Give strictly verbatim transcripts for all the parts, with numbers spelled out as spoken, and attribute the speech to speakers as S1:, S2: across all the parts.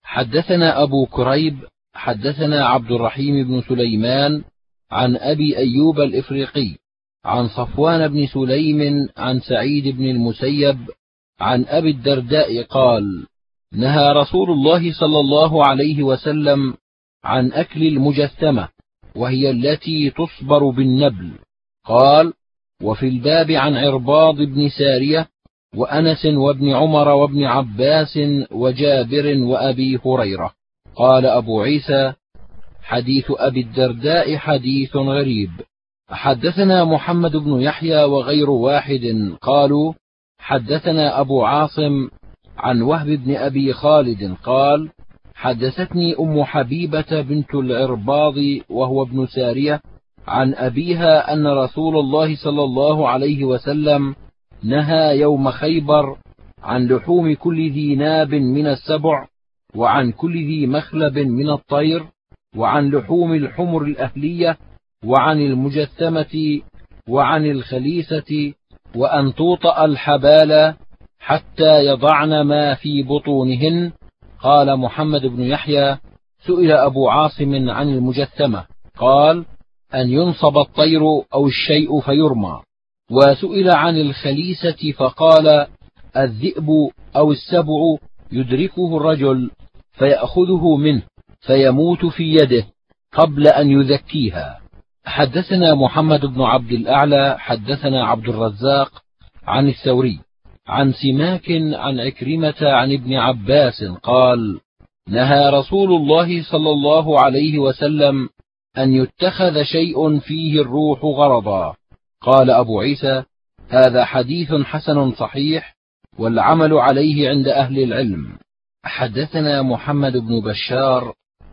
S1: حدثنا أبو كريب حدثنا عبد الرحيم بن سليمان عن أبي أيوب الإفريقي عن صفوان بن سليم عن سعيد بن المسيب عن أبي الدرداء قال: نهى رسول الله صلى الله عليه وسلم عن أكل المجثمة، وهي التي تصبر بالنبل. قال: وفي الباب عن عرباض بن سارية وأنس وابن عمر وابن عباس وجابر وأبي هريرة. قال أبو عيسى: حديث أبي الدرداء حديث غريب. حدثنا محمد بن يحيى وغير واحد قالوا: حدثنا أبو عاصم عن وهب بن أبي خالد قال: حدثتني أم حبيبة بنت العرباض وهو ابن سارية عن أبيها أن رسول الله صلى الله عليه وسلم نهى يوم خيبر عن لحوم كل ذي ناب من السبع، وعن كل ذي مخلب من الطير، وعن لحوم الحمر الأهلية، وعن المجثمة، وعن الخليسة، وأن توطأ الحبال حتى يضعن ما في بطونهن. قال محمد بن يحيى: سئل أبو عاصم عن المجثمة قال: أن ينصب الطير أو الشيء فيرمى. وسئل عن الخليسة فقال: الذئب أو السبع يدركه الرجل فيأخذه منه فيموت في يده قبل أن يذكيها. حدثنا محمد بن عبد الأعلى حدثنا عبد الرزاق عن الثوري عن سماك عن عكرمة عن ابن عباس قال: نهى رسول الله صلى الله عليه وسلم أن يتخذ شيء فيه الروح غرضا. قال أبو عيسى: هذا حديث حسن صحيح، والعمل عليه عند أهل العلم. حدثنا محمد بن بشار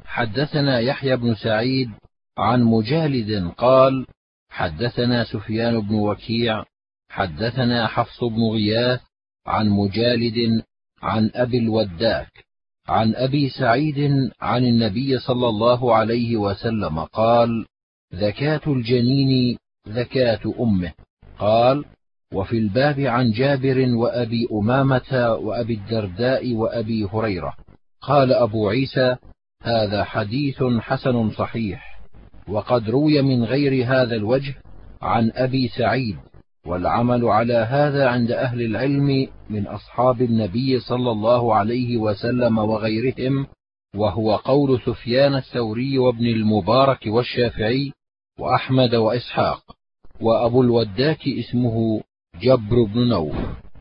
S1: حدثنا يحيى بن سعيد عن مجالد قال: حدثنا سفيان بن وكيع حدثنا حفص بن غياث عن مجالد عن أبي الوداك عن أبي سعيد عن النبي صلى الله عليه وسلم قال: زكاة الجنين زكاة أمه. قال: وفي الباب عن جابر وأبي أمامة وأبي الدرداء وأبي هريرة. قال أبو عيسى: هذا حديث حسن صحيح، وقد روي من غير هذا الوجه عن أبي سعيد، والعمل على هذا عند أهل العلم من أصحاب النبي صلى الله عليه وسلم وغيرهم، وهو قول سفيان الثوري وابن المبارك والشافعي وأحمد وإسحاق. وأبو الوداك اسمه جبر بن نوف.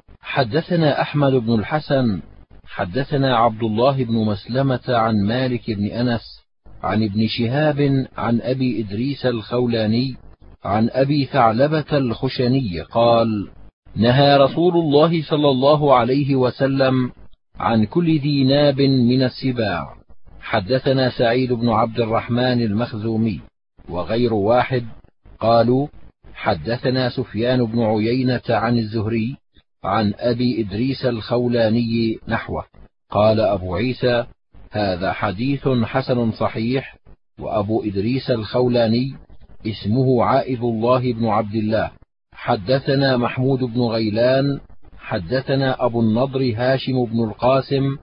S1: حدثنا أحمد بن الحسن حدثنا عبد الله بن مسلمة عن مالك بن أنس عن ابن شهاب عن أبي إدريس الخولاني عن أبي ثعلبة الخشني قال: نهى رسول الله صلى الله عليه وسلم عن كل ذي ناب من السباع. حدثنا سعيد بن عبد الرحمن المخزومي وغير واحد قالوا: حدثنا سفيان بن عيينة عن الزهري عن أبي إدريس الخولاني نحوه. قال أبو عيسى: هذا حديث حسن صحيح. وأبو إدريس الخولاني اسمه عائذ الله بن عبد الله. حدثنا محمود بن غيلان حدثنا أبو النضر هاشم بن القاسم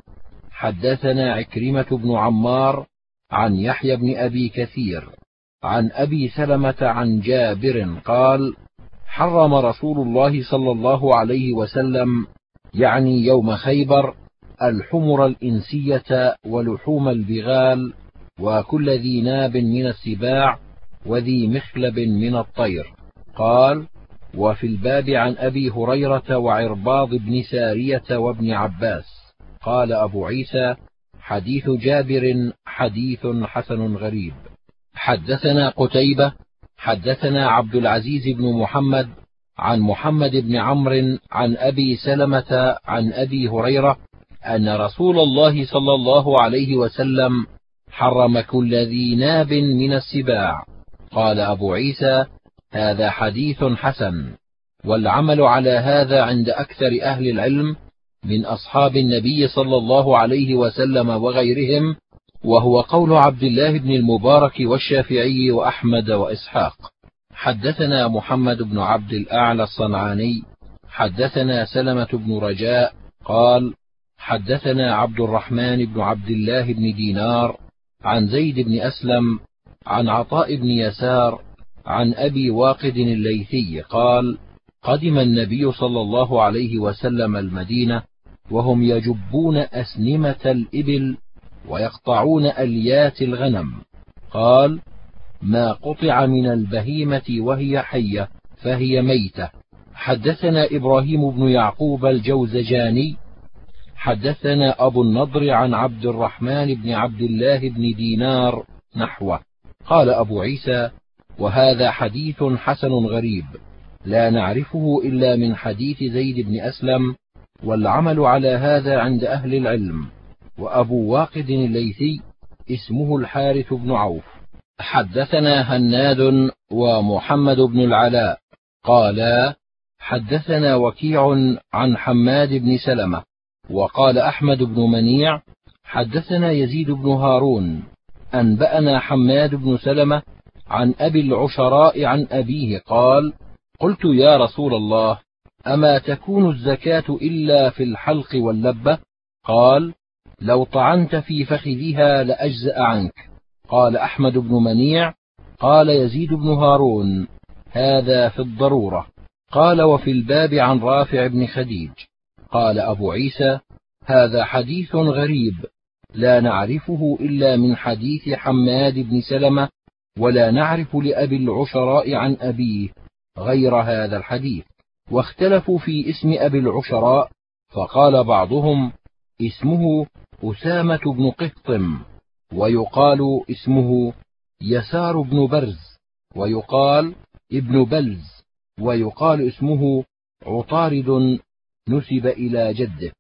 S1: حدثنا عكرمة بن عمار عن يحيى بن أبي كثير عن أبي سلمة عن جابر قال: حرم رسول الله صلى الله عليه وسلم، يعني يوم خيبر، الحمر الإنسية ولحوم البغال وكل ذي ناب من السباع وذي مخلب من الطير. قال: وفي الباب عن أبي هريرة وعرباض بن سارية وابن عباس. قال أبو عيسى: حديث جابر حديث حسن غريب. حدثنا قتيبة حدثنا عبد العزيز بن محمد عن محمد بن عمرو عن أبي سلمة عن أبي هريرة أن رسول الله صلى الله عليه وسلم حرم كل ذي ناب من السباع. قال أبو عيسى: هذا حديث حسن، والعمل على هذا عند أكثر أهل العلم من أصحاب النبي صلى الله عليه وسلم وغيرهم، وهو قول عبد الله بن المبارك والشافعي وأحمد وإسحاق. حدثنا محمد بن عبد الأعلى الصنعاني حدثنا سلمة بن رجاء قال: حدثنا عبد الرحمن بن عبد الله بن دينار عن زيد بن أسلم عن عطاء بن يسار عن أبي واقد الليثي قال: قدم النبي صلى الله عليه وسلم المدينة وهم يجبون أسنمة الإبل ويقطعون أليات الغنم. قال: ما قطع من البهيمة وهي حية فهي ميتة. حدثنا إبراهيم بن يعقوب الجوزجاني حدثنا أبو النضر عن عبد الرحمن بن عبد الله بن دينار نحوه. قال أبو عيسى: وهذا حديث حسن غريب لا نعرفه إلا من حديث زيد بن أسلم، والعمل على هذا عند أهل العلم. وأبو واقد الليثي اسمه الحارث بن عوف. حدثنا هناد ومحمد بن العلاء قالا: حدثنا وكيع عن حماد بن سلمة. وقال أحمد بن منيع: حدثنا يزيد بن هارون أنبأنا حماد بن سلمة عن أبي العشراء عن أبيه قال: قلت يا رسول الله، أما تكون الزكاة إلا في الحلق واللبة؟ قال: لو طعنت في فخذها لأجزأ عنك. قال أحمد بن منيع: قال يزيد بن هارون: هذا في الضرورة. قال: وفي الباب عن رافع بن خديج. قال أبو عيسى: هذا حديث غريب لا نعرفه إلا من حديث حماد بن سلمة، ولا نعرف لأبي العشراء عن أبيه غير هذا الحديث. واختلفوا في اسم أبي العشراء، فقال بعضهم: اسمه أسامة بن قحطم، ويقال اسمه يسار بن برز، ويقال ابن بلز، ويقال اسمه عطارد نسب إلى جده.